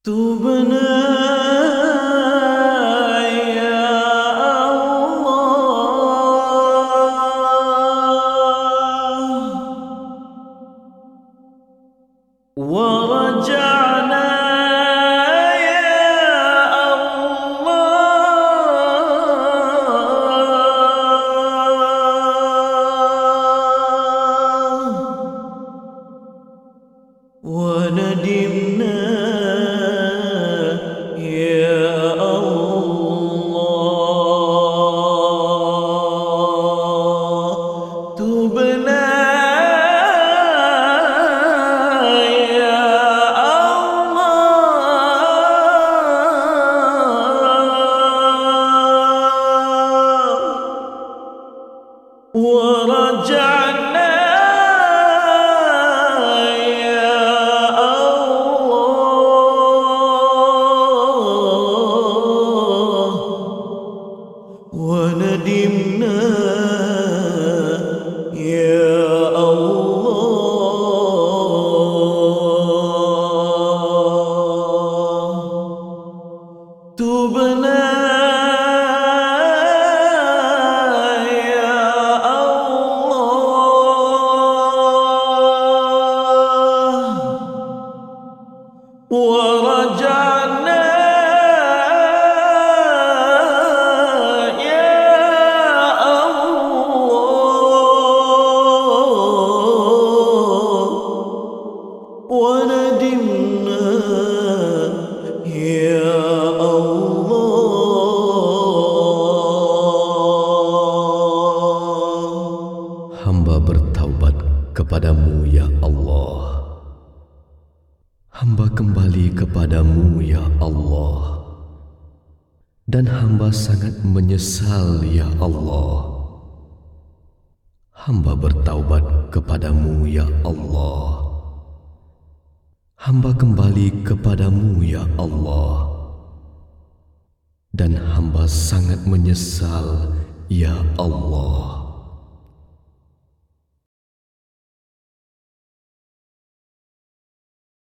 Tubna ya Allah wa raja'na ya Allah wa nadimna ورجعنا يا الله وندمنا يا الله تبنا ورجعنا يا الله وندمنا يا الله. Hamba bertaubat kepadamu ya Allah. Hamba kembali kepadamu ya Allah, dan hamba sangat menyesal ya Allah. Hamba bertaubat kepadamu ya Allah. Hamba kembali kepadamu ya Allah, dan hamba sangat menyesal ya Allah.